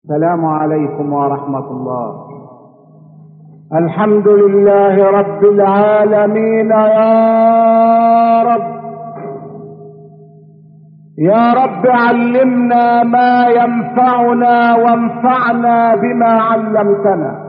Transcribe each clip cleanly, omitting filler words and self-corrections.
السلام عليكم ورحمة الله. الحمد لله رب العالمين. يا رب علمنا ما ينفعنا وانفعنا بما علمتنا.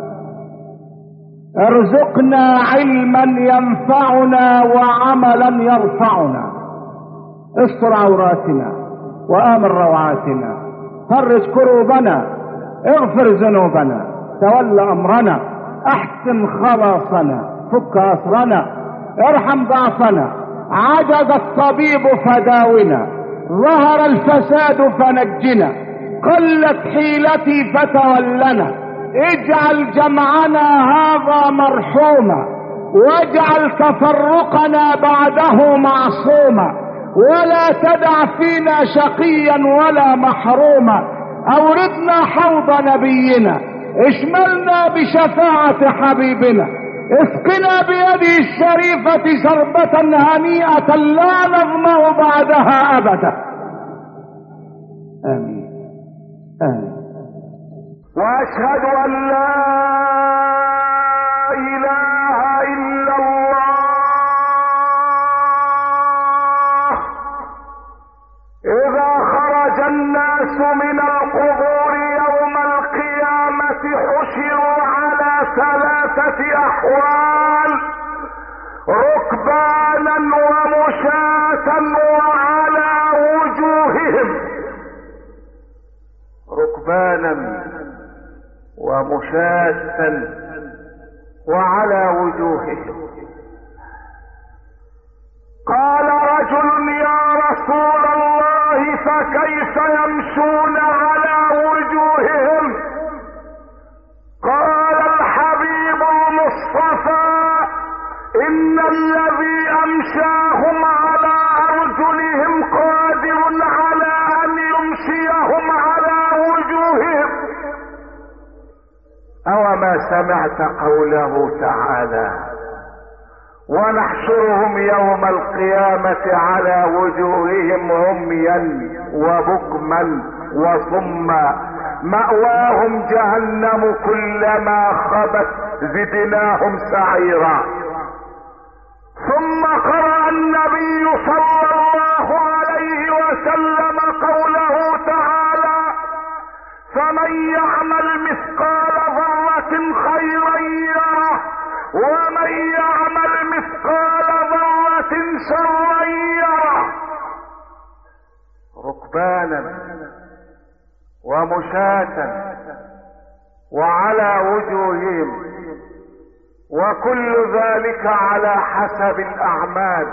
ارزقنا علما ينفعنا وعملا يرفعنا. استر عوراتنا وآمن روعاتنا. فرج كروبنا. اغفر ذنوبنا. تول امرنا. احسن خلاصنا. فك اسرنا. ارحم ضعفنا. عجز الطبيب فداونا. ظهر الفساد فنجنا. قلت حيلتي فتولنا. اجعل جمعنا هذا مرحوما واجعل تفرقنا بعده معصوما ولا تدع فينا شقيا ولا محروما. اوردنا حوض نبينا. اشملنا بشفاعة حبيبنا. اسقنا بيده الشريفة شربة هنيئة لا نظمأ بعدها ابدا. امين امين. واشهد ان لا اله الا الله. اذا خرج الناس من القبور يوم القيامة حشروا على 3 احوال: ركبانا ومشاة وعلى وجوههم. ركبانا ومشاة وعلى وجوههم. قال رجل: يا رسول الله فكيف يمشون على وجوههم؟ قال الحبيب المصطفى: إن الذي أمشاهم على أرجلهم قادر على أن يمشيهم على وجوههم. أوما سمعت قوله تعالى: ونحشرهم يوم القيامة على وجوههم عميا وبكما وصما مأواهم جهنم كلما خبت زدناهم سعيرا. ثم قرأ النبي صلى الله عليه وسلم قوله تعالى: فمن يعمل مثقال ذرة خيرا يره ومن يعمل مثقال ذرة شرا يره. ركبانا ومشاة وعلى وجوههم، وكل ذلك على حسب الأعمال،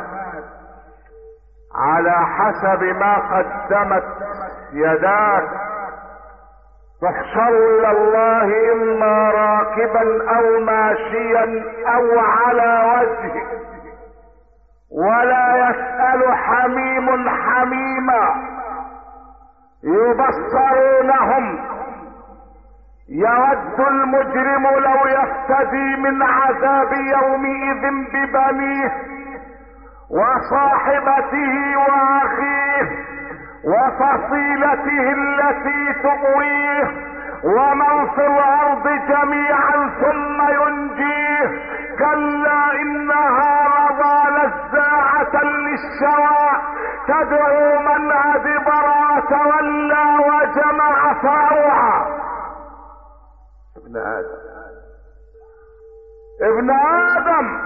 على حسب ما قدمت يداك. تحشر إلى الله إما راكبا أو ماشيا أو على وجهه، ولا يسأل حميم حميما. يبصرونهم. يود المجرم لو يفتدي من عذاب يومئذ ببنيه وصاحبته وأخيه وفصيلته التي تؤويه ومن في الارض جميعا ثم ينجيه. كلا انها لظى نزاعة للشوى تدعو من ادبر وتولى وجمع فاوعى. ابن ادم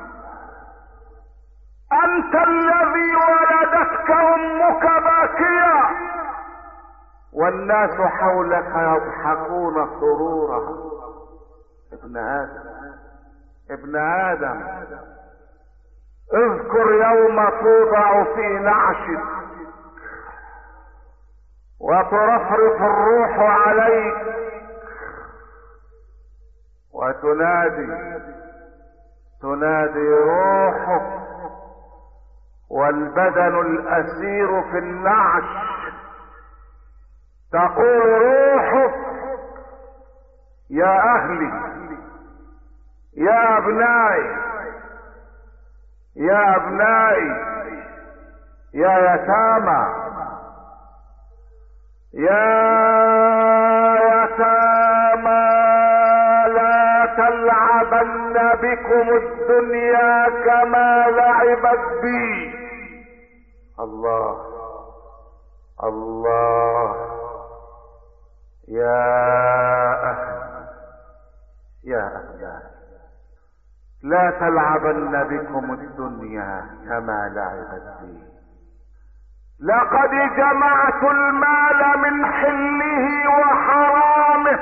انت الذي ولدتك امك باكيا والناس حولك يضحكون سرورا. ابن ادم اذكر يوم توضع في نعشك وترفرف الروح عليك وتنادي روحك والبدن الاسير في النعش. تقول روحك: يا اهلي، يا ابنائي، يا ابنائي، يا يتامى، يا بكم الدنيا كما لعبت بي. الله الله. يا أهل لا تلعبن بكم الدنيا كما لعبت بي. لقد جمعت المال من حله وحرامه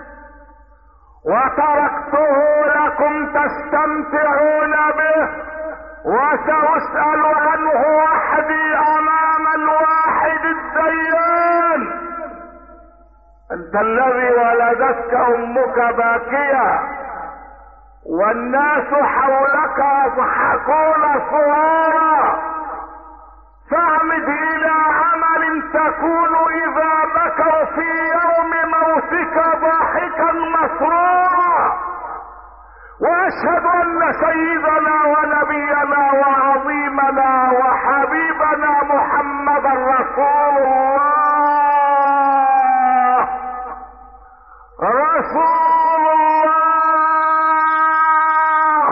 وتركته لكم تستمتعون به، وسأسأل عنه وحدي امام الواحد الديان. انت الذي ولدتك امك باكية والناس حولك يضحكون سرورا، فاعمد الى عمل تكون اذا بكوا في يوم موتك ضاحكا مسرورا. واشهد ان سيدنا ونبينا وعظيمنا وحبيبنا محمدا رسول الله رسول الله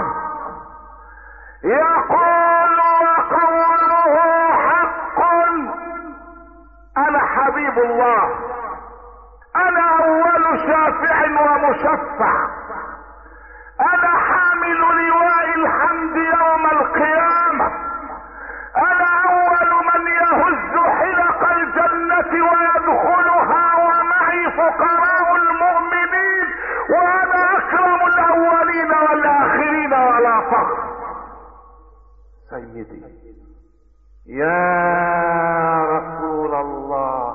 يقول وقوله حق. انا حبيب الله، انا اول شافع ومشفع، انا حامل لواء الحمد يوم القيامة، انا اول من يهز حلق الجنة ويدخلها ومعي فقراء المؤمنين، وانا اكرم الاولين والاخرين ولا فخر. سيدي يا رسول الله،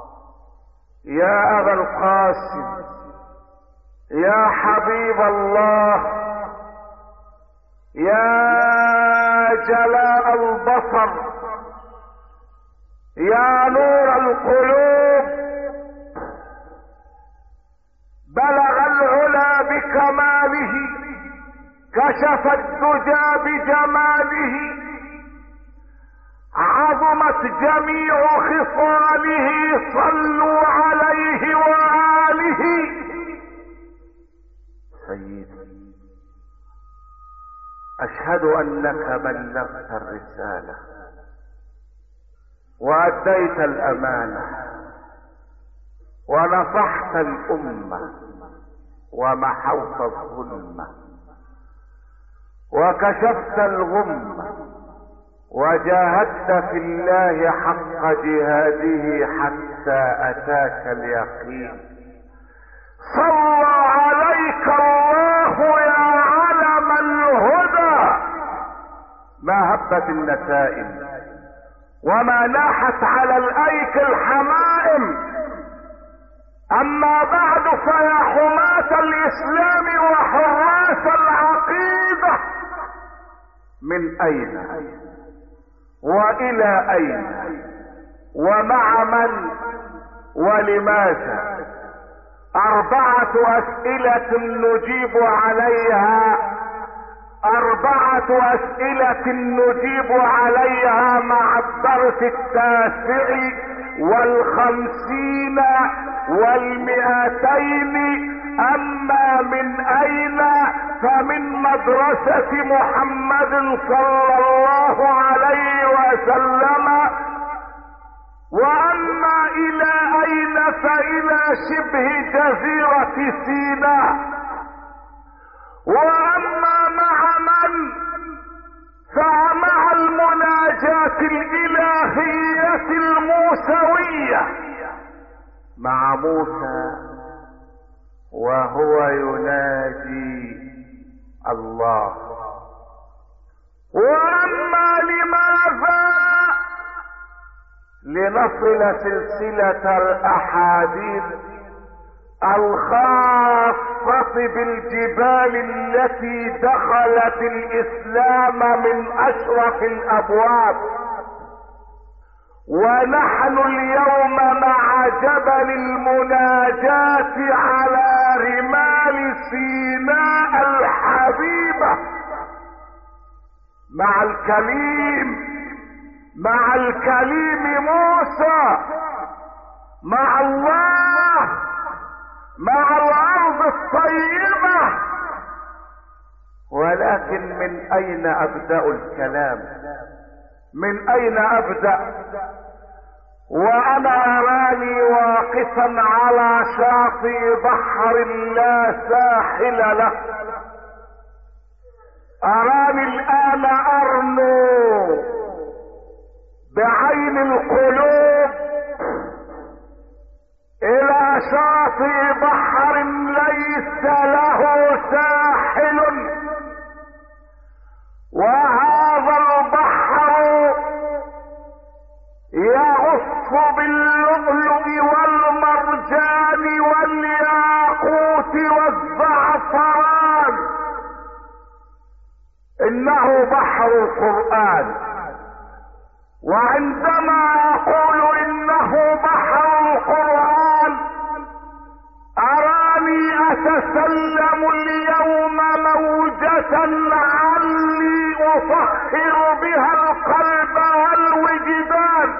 يا ابا القاسم، يا حبيب الله، يا جلاء البصر، يا نور القلوب، بلغ العلا بكماله، كشف الدجى بجماله، عظمت جميع خصاله، صلوا عليه وآله. سيدي اشهد انك بلغت الرسالة واديت الامانة ونصحت الامة ومحوت الظلمة وكشفت الغمة وجاهدت في الله حق جهاده حتى اتاك اليقين. صلى عليك الله يا علم الهدى، ما هبت النسائم وما ناحت على الايك الحمائم. اما بعد فيا حماة الاسلام وحراس العقيدة، من اين والى اين ومع من ولماذا؟ 4 اسئلة نجيب عليها، 4 اسئلة نجيب عليها مع الدرس 9 و50 و200. اما من اين؟ فمن مدرسة محمد صلى الله عليه وسلم. واما الى اين؟ فالى شبه جزيرة سيناء. واما مع من؟ فمع المناجاة الالهية الموسوية مع موسى وهو يناجي الله. واما لماذا؟ لنصل سلسلة الاحاديث الخاصة بالجبال التي دخلت الاسلام من اشرف الابواب. ونحن اليوم مع جبل المناجاة على رمال سيناء الحبيبة، مع الكليم موسى، مع الله، مع الارض الطيبة. ولكن من اين ابدأ الكلام؟ من اين ابدأ وانا اراني واقفا على شاطئ بحر لا ساحل له؟ اراني الان ارنو بعين القلوب الى شاطئ بحر ليس له ساحل، وهذا البحر يغص باللؤلؤ والمرجان والياقوت والزعفران. انه بحر القرآن. وعندما اقول انه بحر القرآن اراني اتسلم اليوم موجة لعلي اطهر بها القلب والوجدان.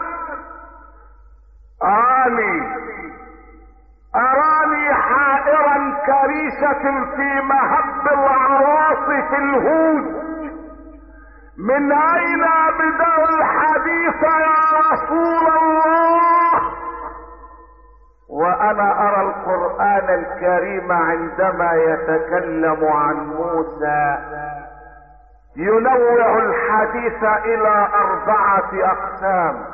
اراني حائرا كريشة في مهب العواصف الهود. من اين ابدأ الحديث يا رسول الله؟ وانا ارى القرآن الكريم عندما يتكلم عن موسى ينوع الحديث الى 4 اقسام.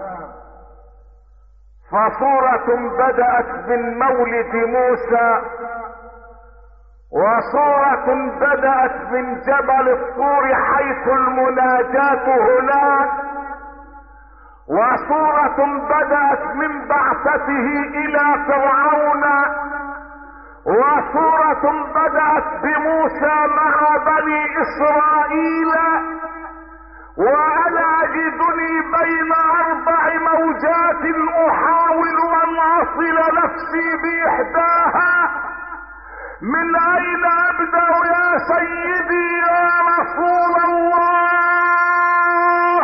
فصورة بدأت من مولد موسى، وصورة بدأت من جبل الطور حيث المناجاة هناك، وصورة بدأت من بعثته الى فرعون، وصورة بدأت بموسى مع بني اسرائيل. وانا اجدني بين 4 موجات احاول ان اصل نفسي باحداها. من اين ابدأ يا سيدي يا رسول الله؟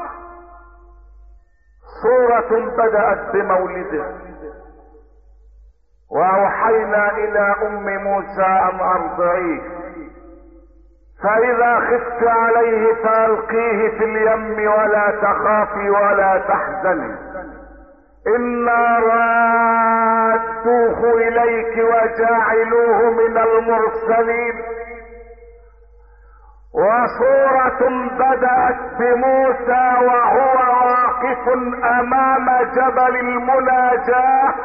سورة بدأت بمولده، واوحينا الى ام موسى ان ارضعيه، فاذا خفت عليه فالقيه في اليم ولا تخافي ولا تحزني انا رادوه اليك وجاعلوه من المرسلين. وصورة بدأت بموسى وهو واقف امام جبل المناجاة.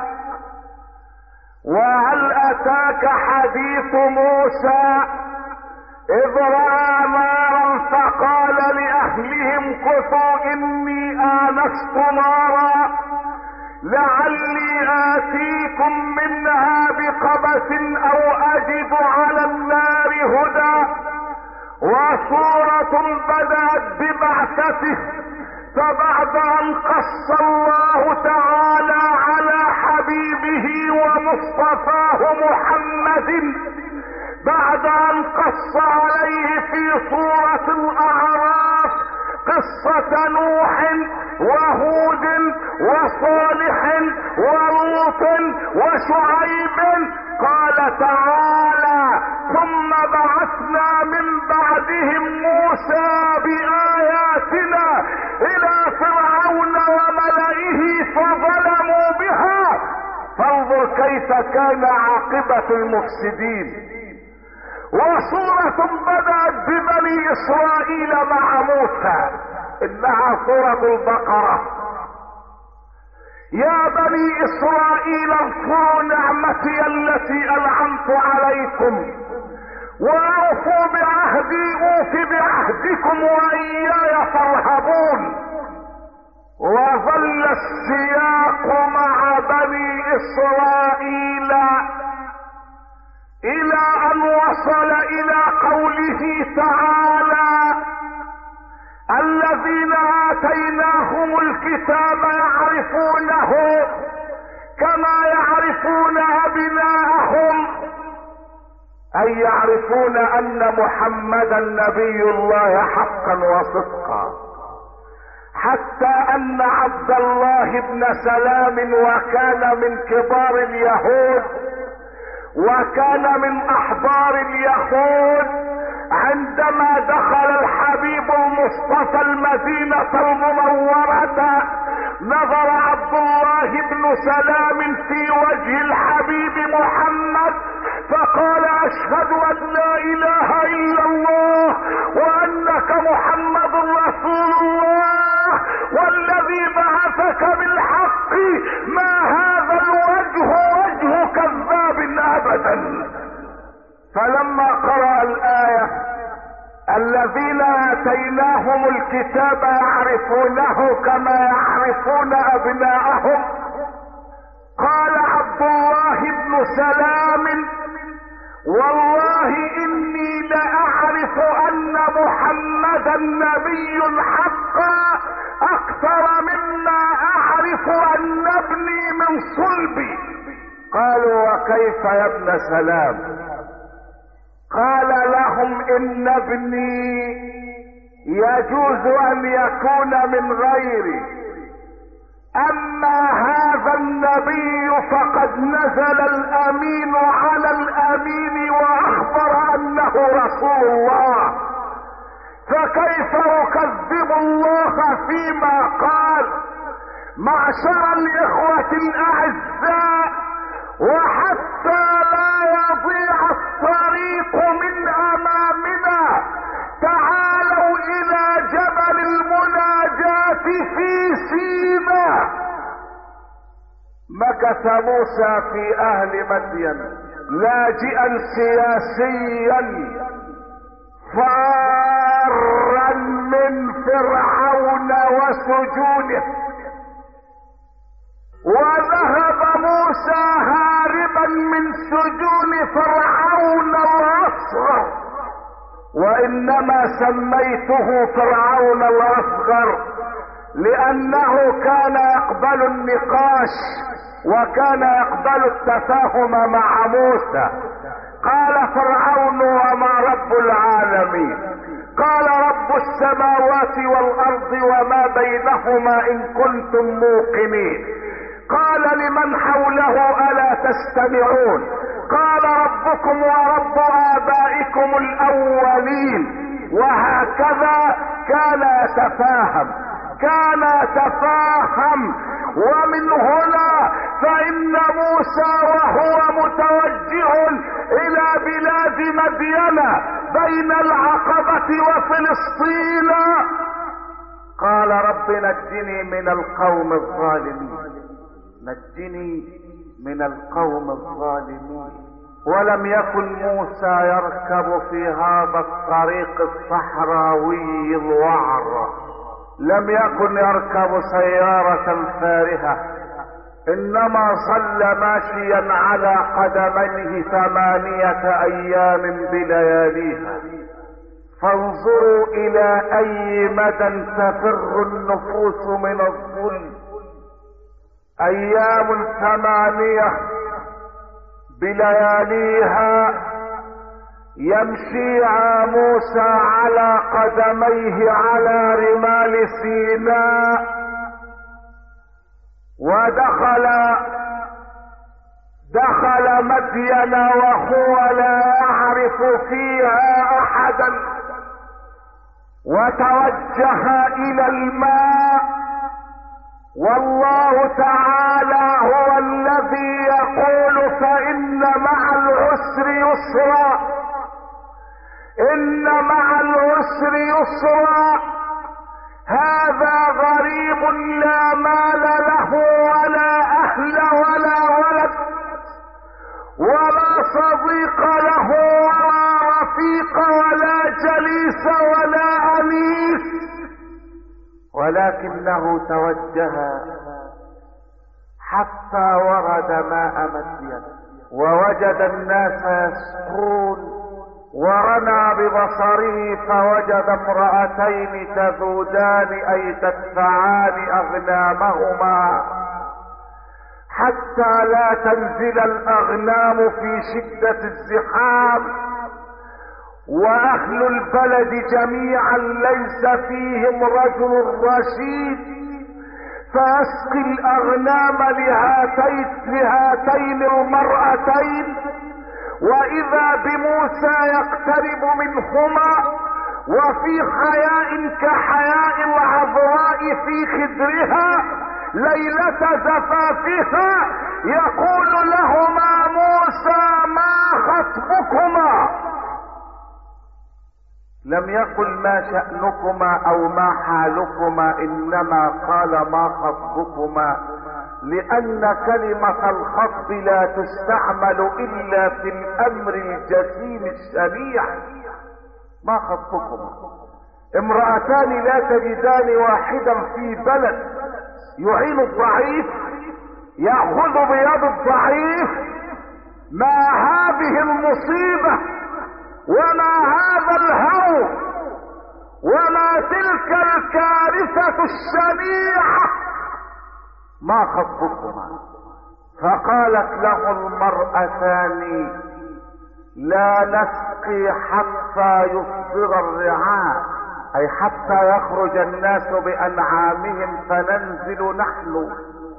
وهل اتاك حديث موسى اذ رأى نارا فقال لاهلهم كثوا اني انست نارا لعلي آتيكم منها بقبس او اجد على النار هدى. وصورة بدأت ببعثته، فبعد ان قص الله تعالى على حبيبه ومصطفاه محمد، بعد ان قص عليه في سورة الاعراف قصة نوح وهود وصالح ولوط وشعيب، قال تعالى ثم بعثنا من بعدهم موسى بآياتنا الى فرعون وملئه فظلموا بها فانظر كيف كان عاقبة المفسدين. وصورة بدأت ببني اسرائيل مع موسى، انها سورة البقرة. يا بني اسرائيل اذكروا نعمتي التي انعمت عليكم واوفوا بعهدي اوف بعهدكم واياي فارهبون. وظل السياق مع بني اسرائيل الى ان وصل الى قوله تعالى الذين اتيناهم الكتاب يعرفونه كما يعرفون ابناءهم، اي يعرفون ان محمدا نبي الله حقا وصدقا، حتى ان عبد الله بن سلام وكان من كبار اليهود وكان من احبار اليهود عندما دخل الحبيب المصطفى المدينة المنورة نظر عبد الله بن سلام في وجه الحبيب محمد فقال اشهد ان لا اله الا الله وانك محمد رسول الله والذي بعثك بالحق ما هذا الوجه وجه كذاب ابدا. فلما قرأ الآية الذين آتيناهم الكتاب يعرفونه كما يعرفون أبناءهم قال عبد الله بن سلام والله إني لأعرف أن محمدا نبي حقا أكثر مما أعرف أن ابني من صلبي. قالوا وكيف يا ابن سلام؟ قال لهم ان ابني يجوز ان يكون من غيري اما هذا النبي فقد نزل الامين على الامين واخبر انه رسول الله فكيف اكذب الله فيما قال. معشر الاخوة الاعزاء وحتى لا يضيع الطريق من امامنا تعالوا الى جبل المناجاة في سيناء. مكث موسى في اهل مدين لاجئا سياسيا فارا من فرعون وسجونه وذهب موسى هاربا من سجون فرعون الاصغر وانما سميته فرعون الاصغر لانه كان يقبل النقاش وكان يقبل التفاهم مع موسى. قال فرعون وما رب العالمين؟ قال رب السماوات والارض وما بينهما ان كنتم موقنين. قال لمن حوله الا تستمعون؟ قال ربكم ورب ابائكم الاولين. وهكذا كان يتفاهم ومن هنا فان موسى وهو متوجه الى بلاد مدين بين العقبة وفلسطين قال رب نجني من القوم الظالمين، نجني من القوم الظالمين. ولم يكن موسى يركب في هذا الطريق الصحراوي الوعر، لم يكن يركب سيارة فارهة، انما صلى ماشيا على قدميه 8 ايام بلياليها. فانظروا الى اي مدى تفر النفوس من الظلم. ايام 8 بلياليها يمشي موسى على قدميه على رمال سيناء، ودخل مدين وهو لا يعرف فيها احدا، وتوجه الى الماء. والله تعالى هو الذي يقول فإن مع العسر يسرا، إن مع العسر يسرا. هذا غريب لا مال له ولا أهل ولا ولد ولا صديق له ولا رفيق ولا جليس ولا أنيس، ولكنه توجه حتى ورد ماء مدين ووجد الناس يسقون، ورمى ببصره فوجد امرأتين تذودان اي تدفعان اغنامهما حتى لا تنزل الاغنام في شدة الزحام، واهل البلد جميعا ليس فيهم رجل رشيد فيسقي الاغنام لهاتين المرأتين، واذا بموسى يقترب منهما وفي حياء كحياء العذراء في خدرها ليلة زفافها يقول لهما موسى ما خطبكما. لم يقل ما شأنكما او ما حالكما، انما قال ما خطبكما، لان كلمة الخطب لا تستعمل الا في الامر الجسيم الشنيع. ما خطبكما؟ امرأتان لا تجدان واحدا في بلد يعين الضعيف، يأخذ بيد الضعيف. ما هذه المصيبة وما هذا الهول وما تلك الكارثة الشنيعة؟ ما خطبكما؟ فقالت له المرأتان لا نسقي حتى يصدر الرعاء، اي حتى يخرج الناس بانعامهم فننزل نحن،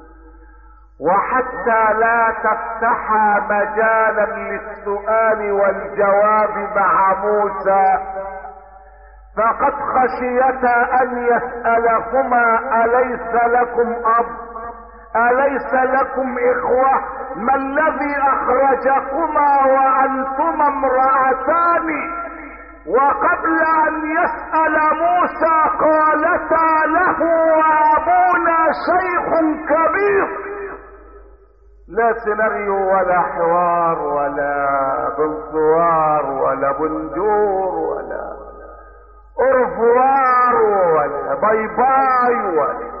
وحتى لا تفتحا مجالا للسؤال والجواب مع موسى، فقد خشيتا ان يسألهما اليس لكم اب، اليس لكم اخوة، ما الذي اخرجكما وانتما امرأتان؟ وقبل ان يسأل موسى قالتا له وابونا شيخ كبير. لا سيناريو ولا حوار ولا بنصوار ولا بنجور ولا أرفوار ولا باي باي ولا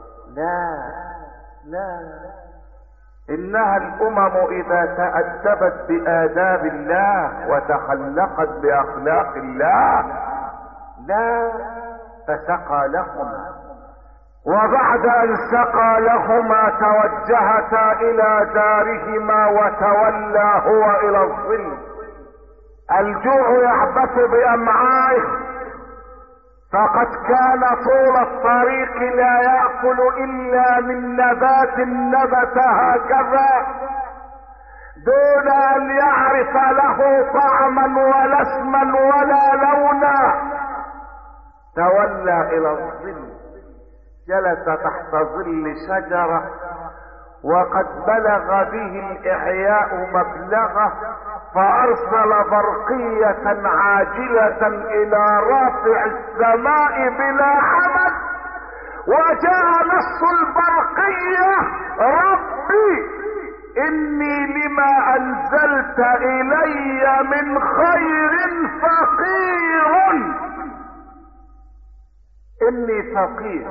لا انها الامم اذا تأدبت بآداب الله وتخلقت باخلاق الله لا فسقى لهما، وبعد ان سقى لهما توجهتا الى دارهما وتولى هو الى الظل. الجوع يعبث بامعائه، فقد كان طول الطريق لا يأكل الا من نبات نبت هكذا دون ان يعرف له طعما ولا اسما ولا لونا. تولى الى الظل، جلس تحت ظل شجرة وقد بلغ به الاعياء مبلغه، فارسل برقية عاجلة الى رافع السماء بلا عمد، وجاء نص البرقية ربي اني لما انزلت الي من خير فقير. اني فقير،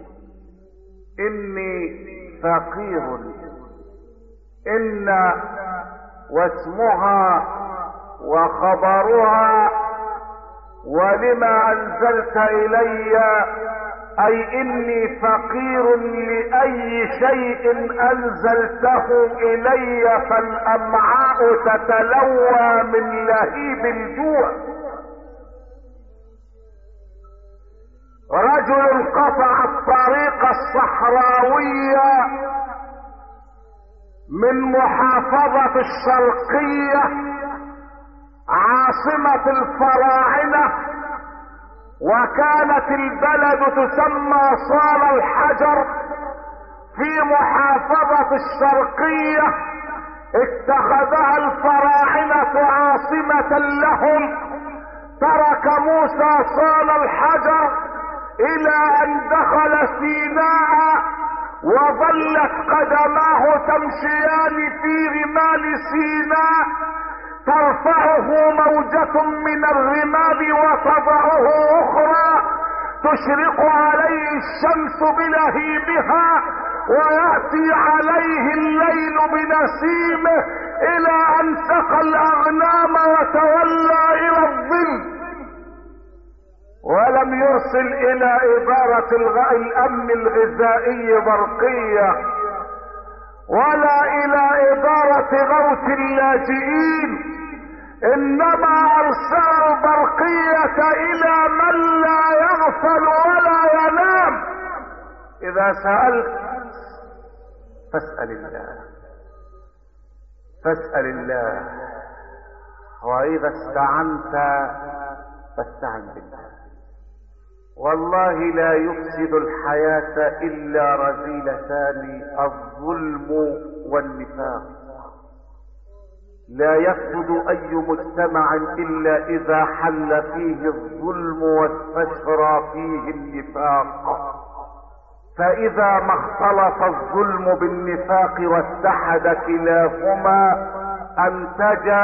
اني فقير. ان واسمها وخبرها ولما انزلت الي، اي اني فقير لاي شيء انزلته الي، فالامعاء تتلوى من لهيب الجوع. رجل قطع الطريق الصحراوية من محافظة الشرقية عاصمة الفراعنة، وكانت البلد تسمى صال الحجر في محافظة الشرقية. اتخذها الفراعنة عاصمة لهم. ترك موسى صال الحجر الى ان دخل سيناء، وظلت قدماه تمشيان في رمال سيناء، ترفعه موجة من الرمال وتضعه اخرى، تشرق عليه الشمس بلهيبها ويأتي عليه الليل بنسيمه، الى ان سقى الاغنام وتولى الى الظل. ولم يرسل الى ادارة الامن الغذائي برقية، ولا الى ادارة غوث اللاجئين، انما ارسل البرقية الى من لا يغفل ولا ينام. اذا سألت فاسأل الله، فاسأل الله. واذا استعنت فاستعن بالله. والله لا يفسد الحياة الا رذيلتان: الظلم والنفاق. لا يفسد اي مجتمع الا اذا حل فيه الظلم واستشرى فيه النفاق. فاذا ما اختلط الظلم بالنفاق واتحد كلاهما انتجا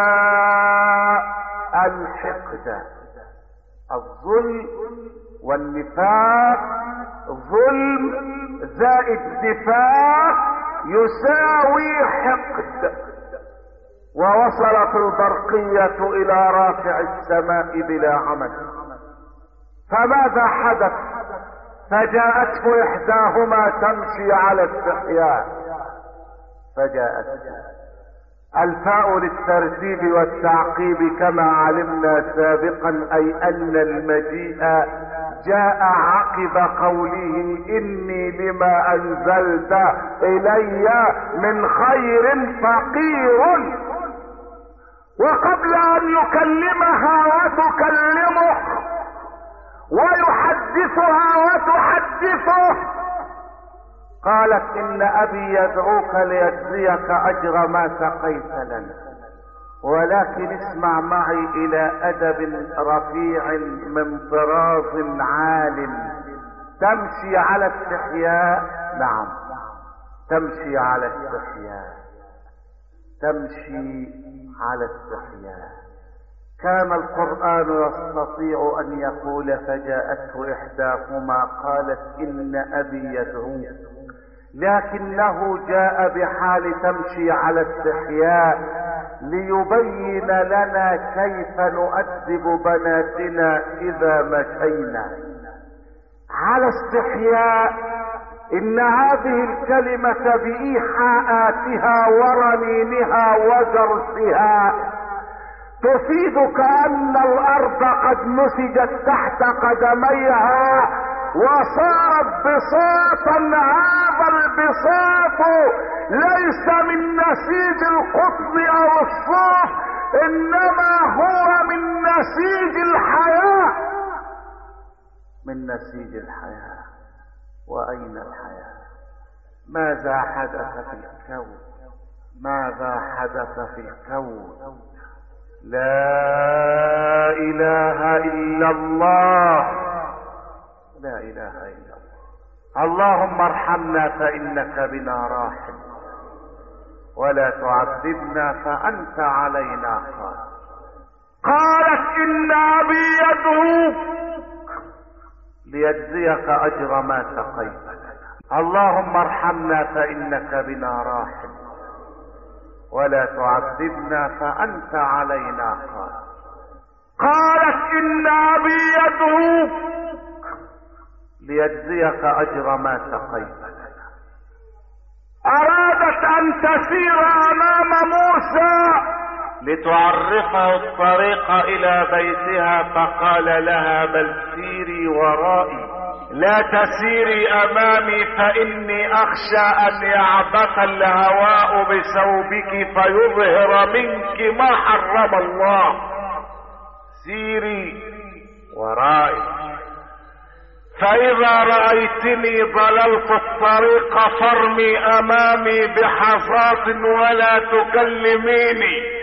الحقد. الظلم والنفاق، ظلم زائد نفاق يساوي حقد. ووصلت البرقية الى رافع السماء بلا عمد. فماذا حدث؟ فجاءته احداهما تمشي على استحياء. فجاءته. الفاء للترتيب والتعقيب كما علمنا سابقا، اي ان المجيء جاء عقب قوله اني لما انزلت الي من خير فقير. وقبل ان يكلمها وتكلمه ويحدثها وتحدثه قالت ان ابي يدعوك ليجزيك اجر ما سقيت لنا، ولكن اسمع معي الى ادب رفيع من طراز عال. تمشي على استحياء، نعم تمشي على استحياء، تمشي على استحياء. كان القرآن يستطيع ان يقول فجاءته احداهما قالت ان ابي يدعوك، لكنه جاء بحال تمشي على استحياء ليبين لنا كيف نؤدب بناتنا اذا مشينا على استحياء. ان هذه الكلمة بإيحاءاتها ورنينها وجرسها تفيدك ان الارض قد نسجت تحت قدميها وصارت بساطا. هذا البساط ليس من نسيج القطن او الصوف، انما هو من نسيج الحياة، من نسيج الحياة. واين الحياة؟ ماذا حدث في الكون؟ ماذا حدث في الكون؟ لا اله الا الله، لا اله الا الله. اللهم ارحمنا فانك بنا راحم، ولا تعذبنا فانت علينا قادر. قالت ان ابي يدعوك ليجزيك اجر ما سقيت لنا، اللهم ارحمنا فانك بنا راحم، ولا تعذبنا فانت علينا قادر. قالت ان ابي يدعوك ليجزيك اجر ما سقيت لنا. ارادت ان تسير امام موسى لتعرفه الطريق الى بيتها، فقال لها بل سيري ورائي لا تسيري امامي فاني اخشى ان يعبث الهواء بثوبك فيظهر منك ما حرم الله. سيري ورائي، فاذا رأيتني ضللت الطريق فارمي امامي بحصاة ولا تكلميني.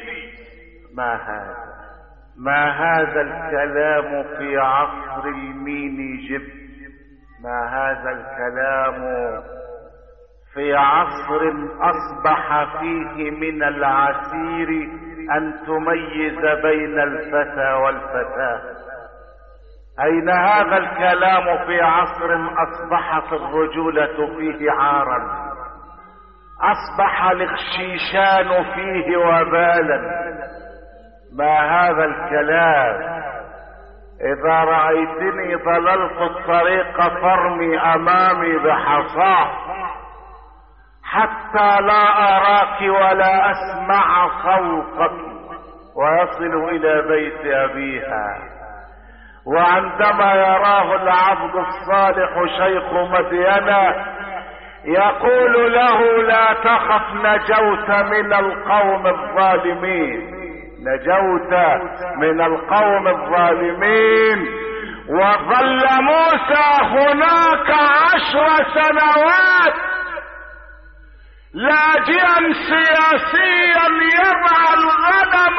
ما هذا الكلام في عصر الميني جب؟ ما هذا الكلام في عصر اصبح فيه من العسير ان تميز بين الفتى والفتاة؟ اين هذا الكلام في عصر اصبحت الرجولة فيه عارا، اصبح الاخشيشان فيه وبالا؟ ما هذا الكلام؟ اذا رأيتني ضللت الطريق فارمي امامي بحصاه حتى لا اراك ولا اسمع صوتك. ويصل الى بيت ابيها، وعندما يراه العبد الصالح شيخ مدينة يقول له لا تخف نجوت من القوم الظالمين. نجوت من القوم الظالمين. وظل موسى هناك 10 سنوات لاجئا سياسيا يرعى الغنم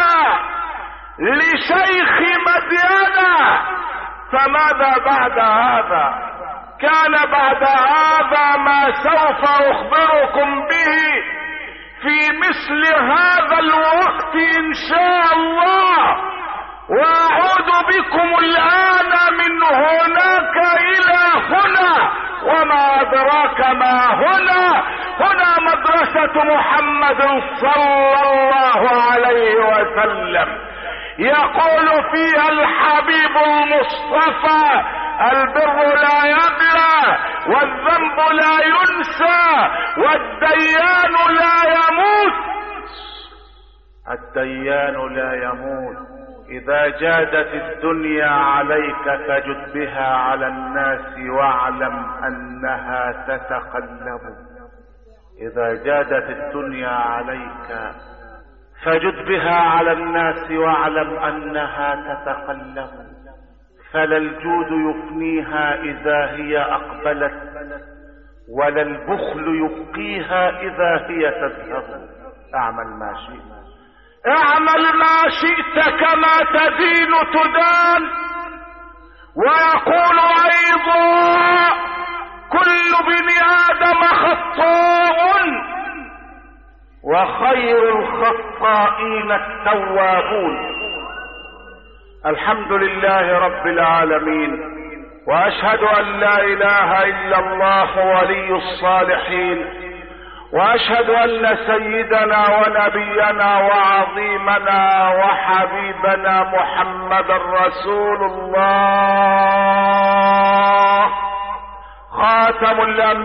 لشيخ مدينة. فماذا بعد هذا؟ كان بعد هذا ما سوف اخبركم به في مثل هذا الوقت ان شاء الله. واعود بكم الان من هناك الى هنا، وما ادراك ما هنا. هنا مدرسة محمد صلى الله عليه وسلم، يقول فيها الحبيب المصطفى: البر لا يبلى، والذنب لا ينسى، والديان لا يموت. الديان لا يموت. إذا جادت الدنيا عليك فجد بها على الناس واعلم أنها تتقلب. إذا جادت الدنيا عليك فجد بها على الناس واعلم أنها تتقلب. فلا الجود يفنيها إذا هي أقبلت، ولا البخل يبقيها إذا هي تذهب. اعمل ما شئت، اعمل ما شئت كما تدين تدان. ويقول أيضا: كل بني آدم خطاء، وخير الخطائين التوابون. الحمد لله رب العالمين، واشهد ان لا اله الا الله ولي الصالحين، واشهد ان سيدنا ونبينا وعظيمنا وحبيبنا محمد رسول الله، خاتم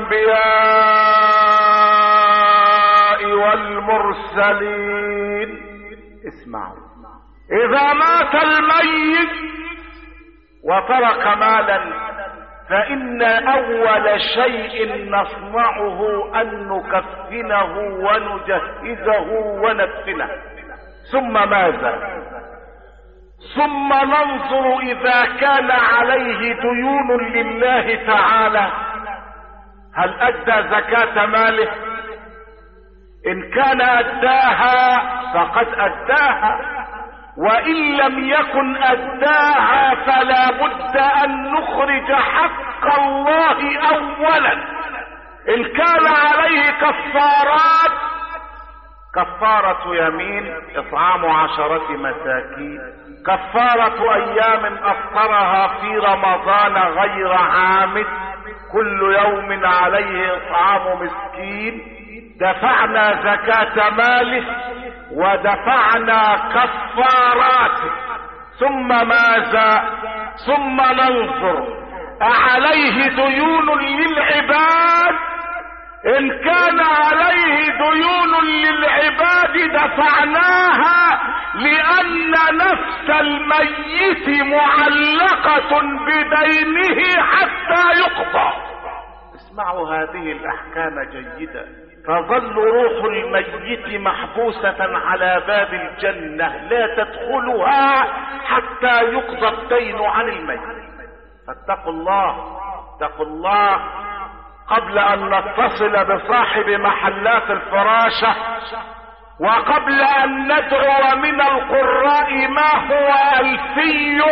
الانبياء والمرسلين. اسمعوا: اذا مات الميت وترك مالا فان اول شيء نصنعه ان نكفنه ونجهزه وندفنه. ثم ماذا؟ ثم ننظر اذا كان عليه ديون لله تعالى هل ادى زكاة ماله؟ ان كان اداها فقد اداها، وان لم يكن اداها فلا بد ان نخرج حق الله اولا. ان كان عليه كفارات: كفارة يمين اطعام 10 مساكين، كفارة ايام افطرها في رمضان غير عامد، كل يوم عليه اطعام مسكين. دفعنا زكاة ماله ودفعنا كفاراته. ثم ماذا؟ ثم ننظر أعليه ديون للعباد؟ إن كان عليه ديون للعباد دفعناها، لأن نفس الميت معلقة بدينه حتى يقضى. اسمعوا هذه الأحكام جيدا. تظل روح الميت محبوسة على باب الجنة لا تدخلها حتى يقضى الدين عن الميت. فاتقوا الله، اتقوا الله قبل ان نتصل بصاحب محلات الفراشة، وقبل ان ندعو من القراء ما هو ألفي.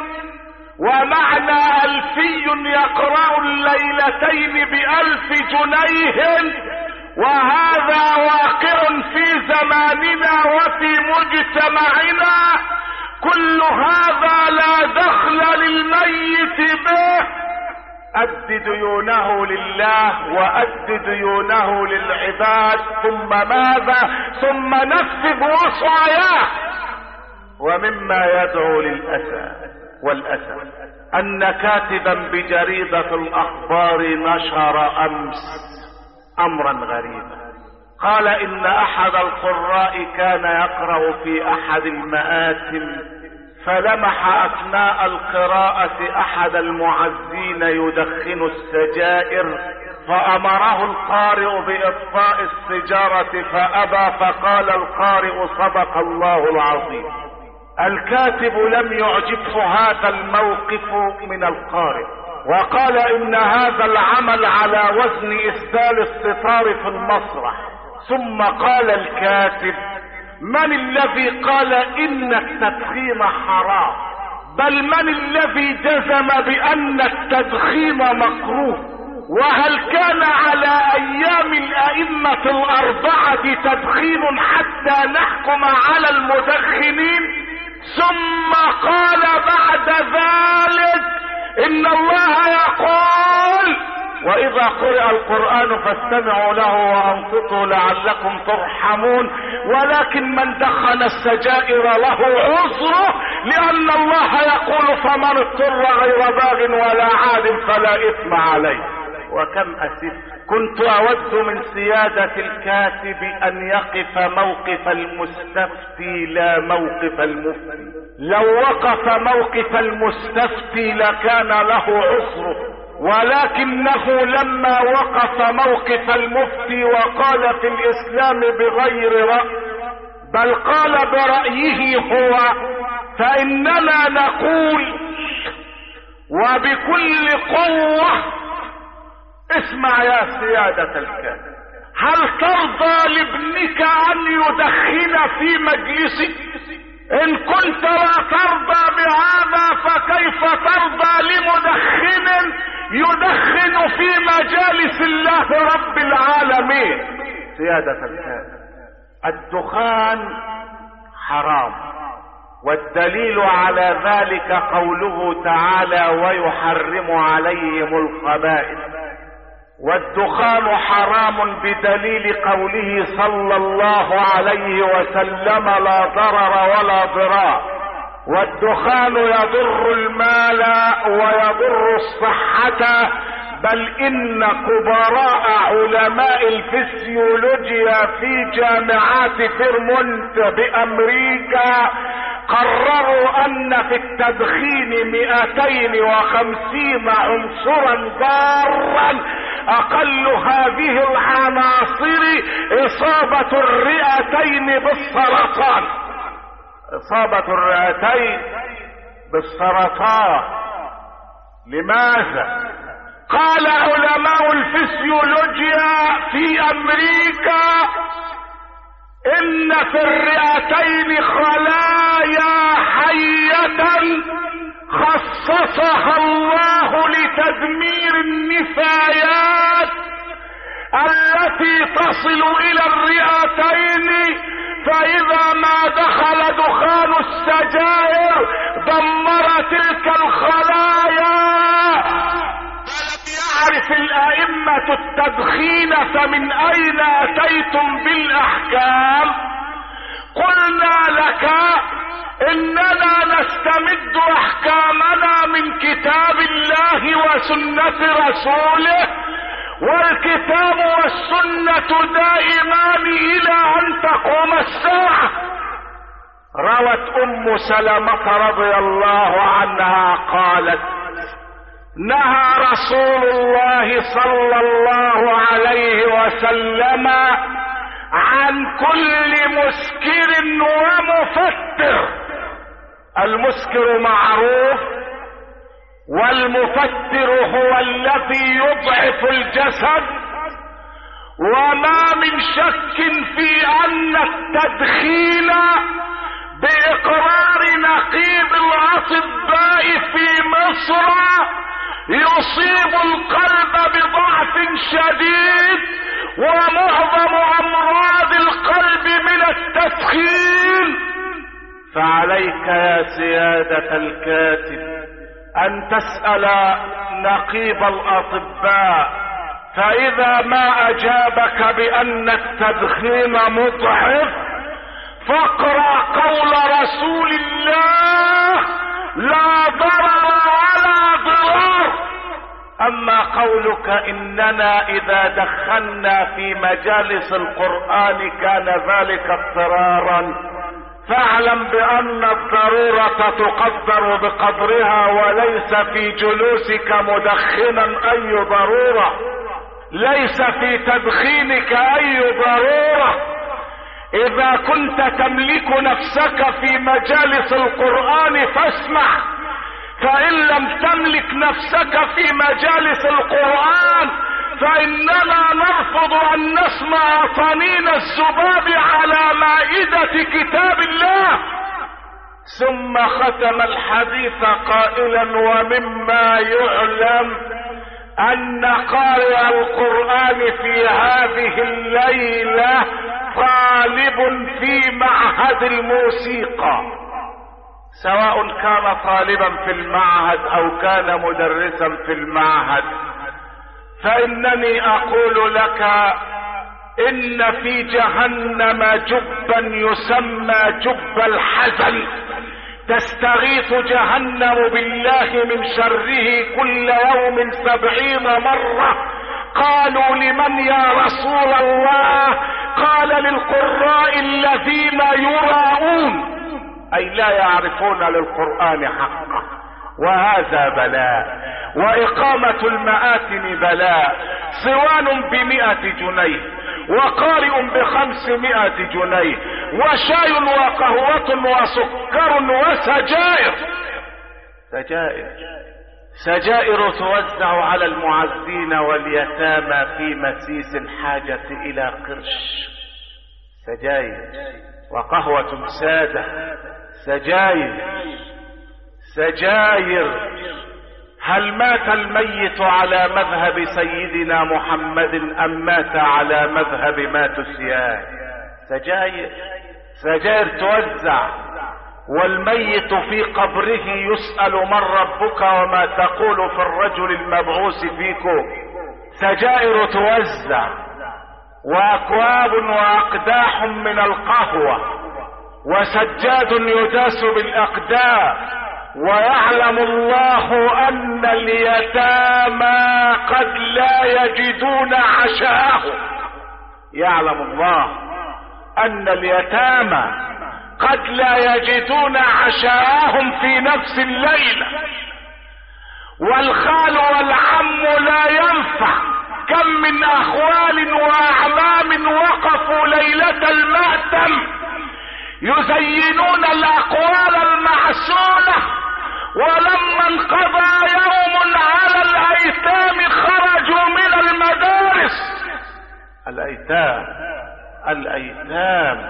ومعنى ألفي يقرأ الليلتين ب1,000 جنيه، وهذا واقع في زماننا وفي مجتمعنا. كل هذا لا دخل للميت به. أد ديونه لله وأد ديونه للعباد. ثم ماذا؟ ثم نفذ وصاياه. ومما يدعو للأسى والأسى أن كاتبا بجريدة الأخبار نشر أمس امرا غريبا. قال ان احد القراء كان يقرأ في احد المآتم، فلمح اثناء القراءة احد المعزين يدخن السجائر، فامره القارئ باطفاء السجارة فابى، فقال القارئ: صدق الله العظيم. الكاتب لم يعجبه هذا الموقف من القارئ، وقال ان هذا العمل على وزن اسدال الستار في المسرح. ثم قال الكاتب: من الذي قال ان التدخين حرام؟ بل من الذي جزم بان التدخين مكروه؟ وهل كان على ايام الائمة الاربعة تدخين حتى نحكم على المدخنين؟ ثم قال بعد ذلك: ان الله يقول: واذا قرئ القرآن فاستمعوا له وانصتوا لعلكم ترحمون. ولكن من دخن السجائر له عذره، لان الله يقول: فمن اضطر غير باغ ولا عاد فلا اثم عليه. وكم اسف كنت اود من سيادة الكاتب ان يقف موقف المستفتي لا موقف المفتي. لو وقف موقف المستفتي لكان له عذره، ولكنه لما وقف موقف المفتي وقال في الاسلام بغير رأي، بل قال برأيه هو، فاننا نقول وبكل قوة: اسمع يا سيادة الكاتب، هل ترضى لابنك ان يدخن في مجلسك؟ ان كنت لا ترضى بهذا فكيف ترضى لمدخن يدخن في مجالس الله رب العالمين؟ سيادة الكاتب، الدخان حرام، والدليل على ذلك قوله تعالى: ويحرم عليهم الخبائث. والدخان حرام بدليل قوله صلى الله عليه وسلم: لا ضرر ولا ضرار. والدخان يضر المال ويضر الصحة، بل ان كبراء علماء الفسيولوجيا في جامعات فيرمونت بامريكا قرروا ان في التدخين 250 عنصرا ضارا، اقل هذه العناصر اصابة الرئتين بالسرطان. اصابة الرئتين بالسرطان. لماذا؟ قال علماء الفسيولوجيا في امريكا ان في الرئتين خلايا حية خصصها الله لتدمير النفايات التي تصل الى الرئتين، فاذا ما دخل دخان السجائر دمر تلك الخلايا. يعرف الائمة التدخين فمن اين اتيتم بالاحكام؟ قلنا لك اننا نستمد احكامنا من كتاب الله وسنة رسوله، والكتاب والسنة دائمان الى ان تقوم الساعة. روت ام سلمة رضي الله عنها قالت: نهى رسول الله صلى الله عليه وسلم عن كل مسكر ومفتر. المسكر معروف، والمفتر هو الذي يضعف الجسد. وما من شك في ان التدخين باقرار نقيب الاطباء في مصر يصيب القلب بضعف شديد، ومعظم امراض القلب من التدخين. فعليك يا سيادة الكاتب ان تسأل نقيب الاطباء، فاذا ما اجابك بان التدخين مضعف فاقرأ قول رسول الله: لا ضرر ولا ضرار. اما قولك اننا اذا دخلنا في مجالس القرآن كان ذلك اضطرارا، فاعلم بان الضرورة تقدر بقدرها، وليس في جلوسك مدخنا اي ضرورة، ليس في تدخينك اي ضرورة. اذا كنت تملك نفسك في مجالس القرآن فاسمع، فان لم تملك نفسك في مجالس القرآن فاننا نرفض ان نسمع طنين الذباب على مائدة كتاب الله. ثم ختم الحديث قائلا: ومما يعلم ان قارئ القرآن في هذه الليلة طالب في معهد الموسيقى، سواء كان طالبا في المعهد او كان مدرسا في المعهد. فانني اقول لك ان في جهنم جبا يسمى جب الحزن، تستغيث جهنم بالله من شره كل يوم 70 مرة. قالوا: لمن يا رسول الله؟ قال: للقراء الذين يراءون، اي لا يعرفون للقرآن حقه. وهذا بلاء، واقامة المآتم بلاء. صوان ب100 جنيه، وقارئ ب500 جنيه، وشاي وقهوة وسكر وسجائر. سجائر توزع على المعزين واليتامى في مسيس الحاجة الى قرش. سجائر وقهوة سادة. سجائر. هل مات الميت على مذهب سيدنا محمد ام مات على مذهب ما تسيان؟ سجائر توزع، والميت في قبره يسأل من ربك وما تقول في الرجل المبعوث فيكم. سجائر توزع، واكواب واقداح من القهوة، وسجاد يداس بالاقدام. ويعلم الله ان اليتامى قد لا يجدون عشاءهم. يعلم الله ان اليتامى قد لا يجدون عشاءهم في نفس الليلة. والخال والعم لا ينفع. كم من اخوال واعمام وقفوا ليلة المأتم يزينون الاقوال المعسولة، ولما انقضى يوم على الايتام خرجوا من المدارس. الايتام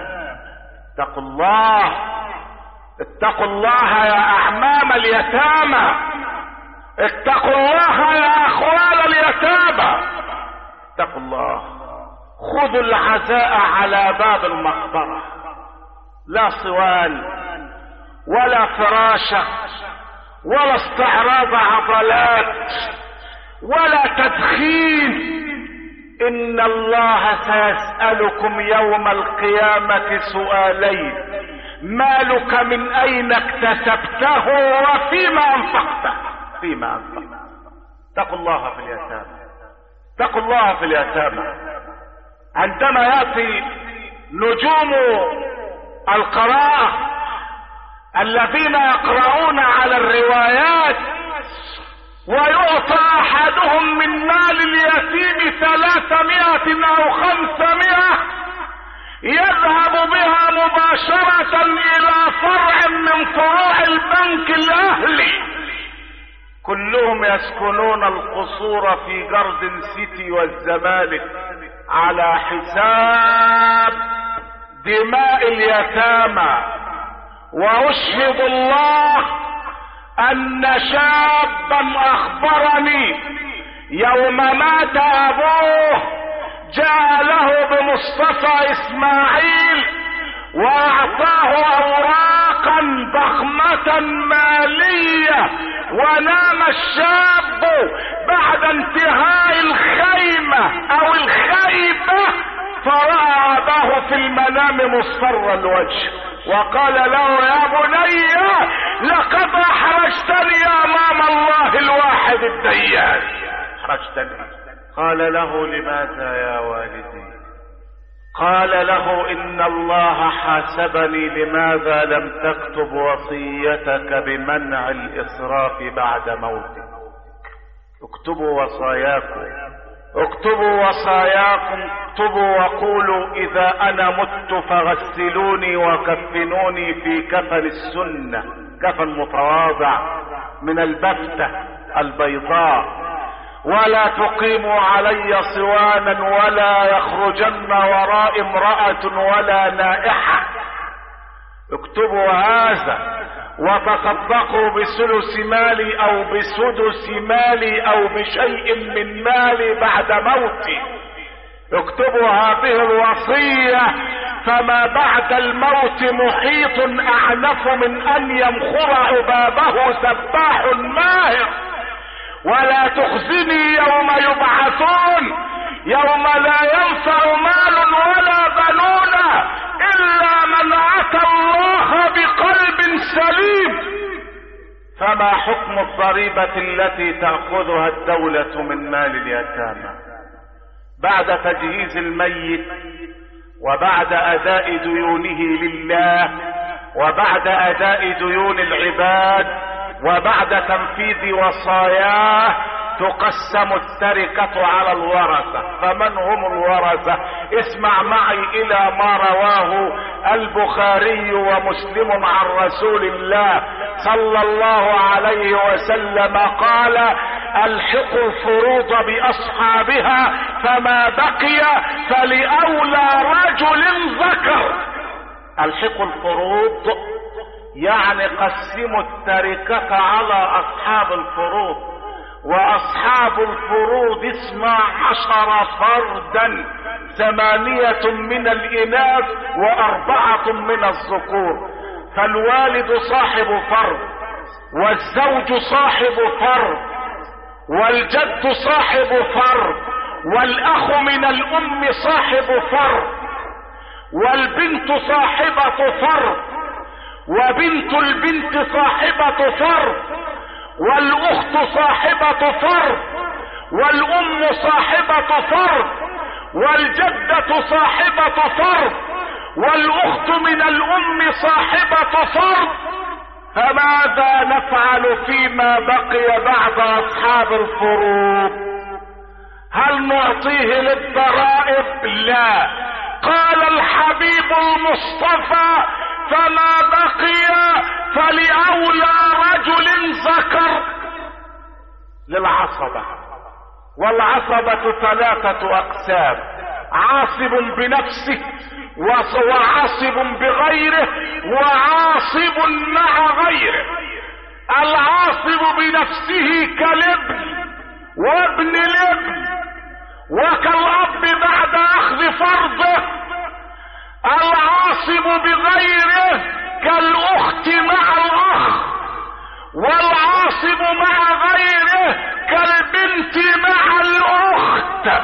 اتقوا الله يا اعمام اليتامى، اتقوا الله يا اخوال اليتامى، اتقوا الله. خذوا العزاء على باب المقبرة، لا صوان ولا فراشة ولا استعراض عضلات ولا تدخين. ان الله سيسألكم يوم القيامة سؤالين: مالك من اين اكتسبته وفيما انفقته. اتقوا الله في اليتامى. عندما يأتي نجوم القراءة الذين يقرؤون على الروايات ويعطى احدهم من مال اليتيم 300 او 500، يذهب بها مباشرة الى فرع من فروع البنك الاهلي. كلهم يسكنون القصور في جاردن سيتي والزمالك على حساب دماء اليتامى. واشهد الله ان شابا اخبرني يوم مات ابوه جاء له بمصطفى اسماعيل واعطاه اوراقا ضخمة مالية، ونام الشاب بعد انتهاء الخيمة او الخيبة فرأى اباه في المنام مصفر الوجه، وقال له: يا بني لقد احرجتني امام الله الواحد الديان. احرجتني. قال له: لماذا يا والدي؟ قال له: ان الله حاسبني لماذا لم تكتب وصيتك بمنع الاسراف بعد موتك. اكتبوا وصاياكم اكتبوا وصاياكم، اكتبوا وقولوا اذا انا مت فغسلوني وكفنوني في كفن السنة، كفن متواضع من البفتة البيضاء، ولا تقيموا علي صوانا ولا يخرجن وراء امرأة ولا نائحة. اكتبوا هذا وتصدقوا بثلث مالي او بسدس مالي او بشيء من مالي بعد موتي. اكتبوا هذه الوصية، فما بعد الموت محيط اعنف من ان يمخر عبابه سباح ماهر. ولا تخزني يوم يبعثون، يوم لا ينفع مال ولا بنون الا من اتى الله بقلب سليم. فما حكم الضريبة التي تأخذها الدولة من مال اليتامى بعد تجهيز الميت وبعد اداء ديونه لله وبعد اداء ديون العباد وبعد تنفيذ وصاياه؟ تقسم التركة على الورثة. فمن هم الورثة؟ اسمع معي الى ما رواه البخاري ومسلم عن رسول الله صلى الله عليه وسلم قال: الحقوا الفروض باصحابها فما بقي فلأولى رجل ذكر. الحقوا الفروض يعني قسموا التركة على اصحاب الفروض، واصحاب الفروض 12 فردا، 8 من الاناث و4 من الذكور. فالوالد صاحب فرض، والزوج صاحب فرض، والجد صاحب فرض، والاخ من الام صاحب فرض، والبنت صاحبة فرض، وبنت البنت صاحبة فرض، والاخت صاحبة فرض، والام صاحبة فرض، والجدة صاحبة فرض، والاخت من الام صاحبة فرض. فماذا نفعل فيما بقي بعد اصحاب الفروض؟ هل نعطيه للضرائب؟ لا. قال الحبيب المصطفى: فما بقي فلأولى رجل ذكر. للعصبة، والعصبة 3 أقسام: عاصب بنفسه، وعاصب بغيره، وعاصب مع غيره. العاصب بنفسه كالابن وابن الابن وكالأب بعد أخذ فرضه. العاصب بغيره كالأخت مع الأخ، والعاصب مع غيره كالبنت مع الأخت.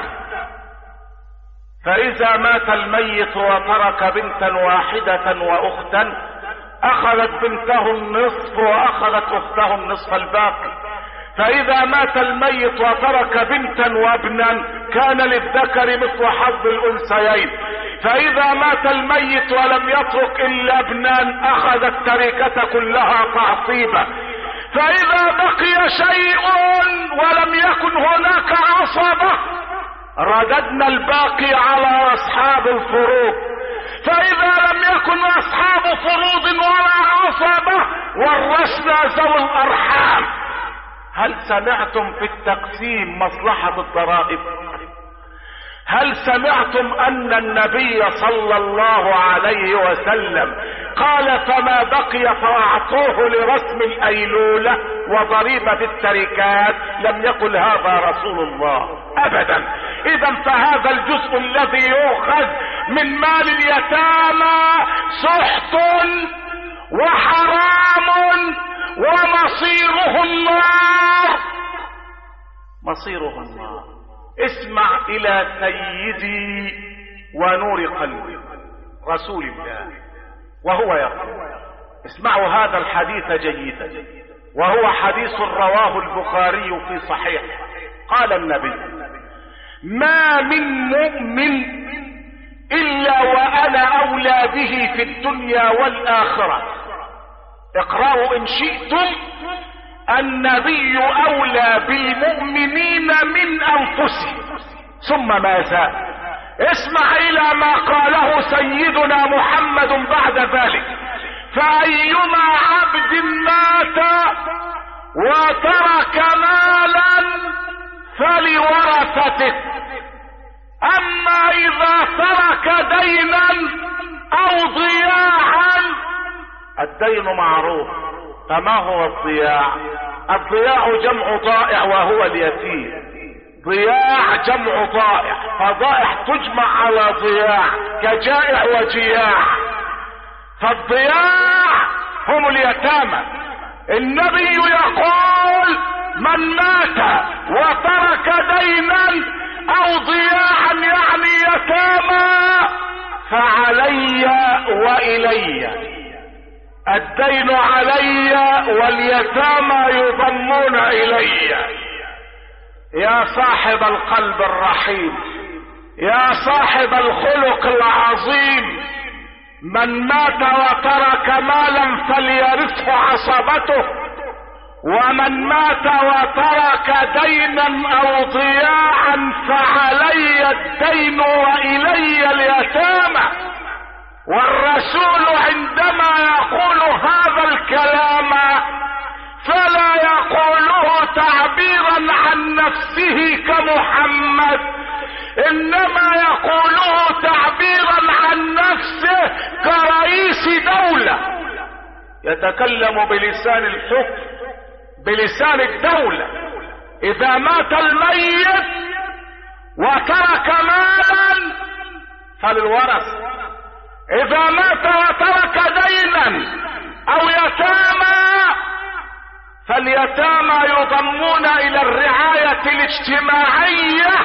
فإذا مات الميت وترك بنتا واحدة وأختا، أخذت بنته النصف وأخذت أخته النصف الباقي. فإذا مات الميت وترك بنتا وابنا، كان للذكر مثل حظ الأنثيين. فإذا مات الميت ولم يترك إلا ابنان، أخذ التركة كلها تعصيبا. فإذا بقي شيء ولم يكن هناك عصبة، رددنا الباقي على أصحاب الفروض. فإذا لم يكن أصحاب فروض ولا عصبة، ورثنا ذوي الأرحام. هل سمعتم في التقسيم مصلحة الضرائب؟ هل سمعتم ان النبي صلى الله عليه وسلم قال: فما بقي فاعطوه لرسم الايلولة وضريبة التركات؟ لم يقل هذا رسول الله ابدا. اذا فهذا الجزء الذي يؤخذ من مال اليتامى سحت وحرام ومصيره النار. مصيره النار. اسمع الى سيدي ونور قلبي رسول الله وهو يقول، اسمعوا هذا الحديث جيدا، وهو حديث رواه البخاري في صحيح. قال النبي: ما من مؤمن الا وانا اولى به في الدنيا والاخرة. اقرأوا ان شئتم: النبي اولى بالمؤمنين من انفسهم. ثم ماذا؟ اسمع الى ما قاله سيدنا محمد بعد ذلك: فأيما عبد مات وترك مالا فلورثته، اما اذا ترك دينا او ضياعا، الدين معروف، فما هو الضياع؟ الضياع جمع ضائع وهو اليتيم. ضياع جمع ضائع، فضائع تجمع على ضياع كجائع وجياع. فالضياع هم اليتامى. النبي يقول: من مات وترك دينا او ضياعا يعني يتامى فعلي والي، الدين علي واليتامى يضمون الي. يا صاحب القلب الرحيم، يا صاحب الخلق العظيم، من مات وترك مالا فليرثه عصبته، ومن مات وترك دينا او ضياعا فعلي الدين والي اليتامى. والرسول عندما يقول هذا الكلام فلا يقوله تعبيرا عن نفسه كمحمد، انما يقوله تعبيرا عن نفسه كرئيس دولة، يتكلم بلسان الحكم، بلسان الدولة. اذا مات الميت وترك مالا فللورث، اذا مات وترك دينا او يتامى فاليتامى يضمون الى الرعاية الاجتماعية،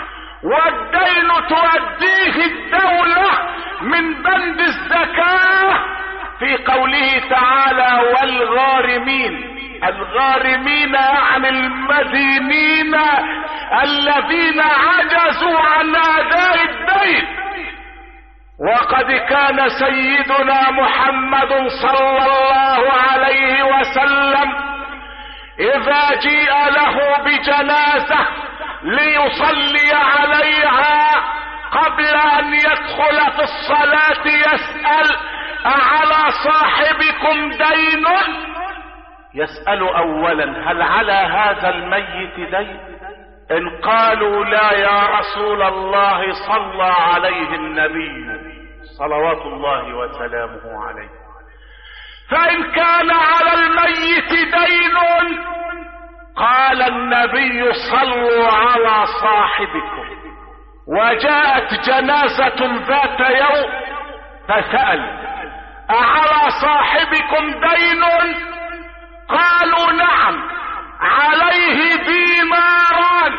والدين تؤديه الدولة من بند الزكاة في قوله تعالى: والغارمين. الغارمين يعني المدينين الذين عجزوا عن اداء الدين. وقد كان سيدنا محمد صلى الله عليه وسلم اذا جيء له بجنازة ليصلي عليها قبل ان يدخل في الصلاة يسأل: أعلى صاحبكم دين؟ يسأل اولا: هل على هذا الميت دين؟ ان قالوا لا يا رسول الله صلى عليه النبي صلوات الله وسلامه عليه. فان كان على الميت دين قال النبي: صلوا على صاحبكم. وجاءت جنازة ذات يوم فسأل: أعلى صاحبكم دين؟ قالوا: نعم، عليه ديناران.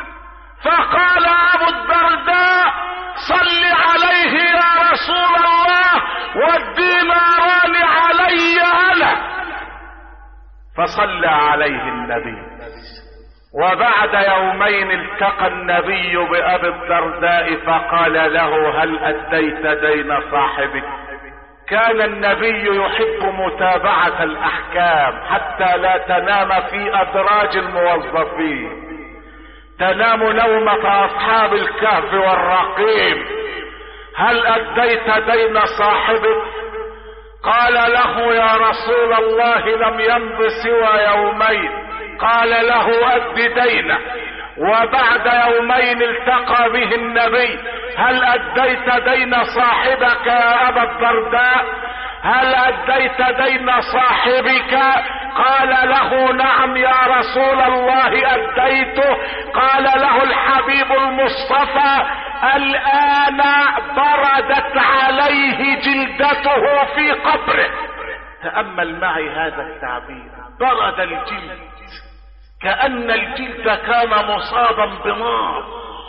فقال أبو الدرداء: صل عليه يا رسول الله، والديناران علي أنا. فصلى عليه النبي. وبعد يومين التقى النبي بأبي الدرداء فقال له: هل أديت دين صاحبك؟ كان النبي يحب متابعة الأحكام حتى لا تنام في أدراج الموظفين، تنام نومة أصحاب الكهف والرقيم. هل أديت دين صاحبك؟ قال له: يا رسول الله لم يمض سوى يومين. قال له: أد دينه. وبعد يومين التقى به النبي: هل أديت دين صاحبك يا أبا الدرداء؟ هل أديت دين صاحبك؟ قال له: نعم يا رسول الله أديته. قال له الحبيب المصطفى: الآن بردت عليه جلدته في قبره. تأمل معي هذا التعبير: برد الجلد، كأن الجلد كان مصابا بنار.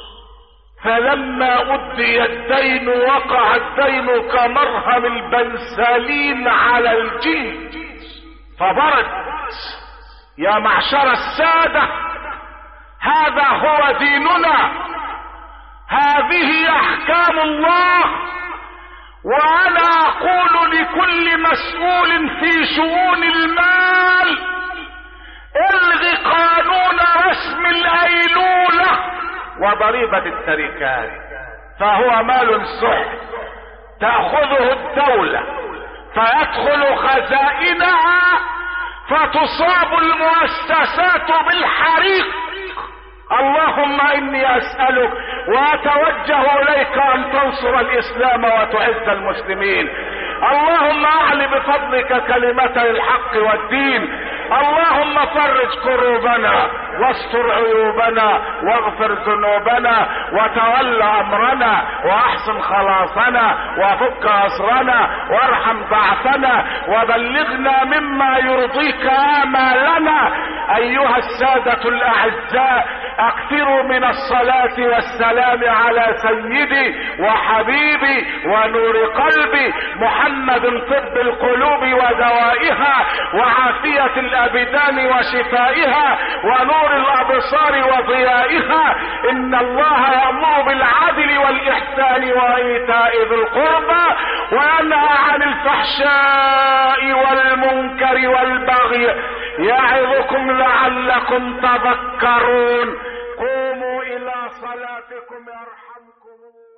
فلما أدي الدين وقع الدين كمرهم البنسلين على الجلد فبرد. يا معشر السادة، هذا هو ديننا، هذه أحكام الله. وأنا أقول لكل مسؤول في شؤون المال: الغي قانون رسم الأيلولة وضريبة التركات، فهو مال سحت تأخذه الدولة فيدخل خزائنها فتصاب المؤسسات بالحريق. اللهم اني اسألك واتوجه اليك ان تنصر الاسلام وتعز المسلمين. اللهم اعل بفضلك كلمتي الحق والدين. اللهم فرج كروبنا واستر عيوبنا واغفر ذنوبنا وتول امرنا واحسن خلاصنا وفك اسرنا وارحم ضعفنا وبلغنا مما يرضيك آمالنا. ايها السادة الاعزاء، اكثروا من الصلاة والسلام على سيدي وحبيبي ونور قلبي محمد، طب القلوب ودوائها وعافية الابدان وشفائها ونور الابصار وضيائها. ان الله يأمر بالعدل والاحسان وايتاء ذي القربى وينهى عن الفحشاء والمنكر والبغي يعظكم لعلكم تذكرون. قوموا الى صلاتكم يرحمكم الله.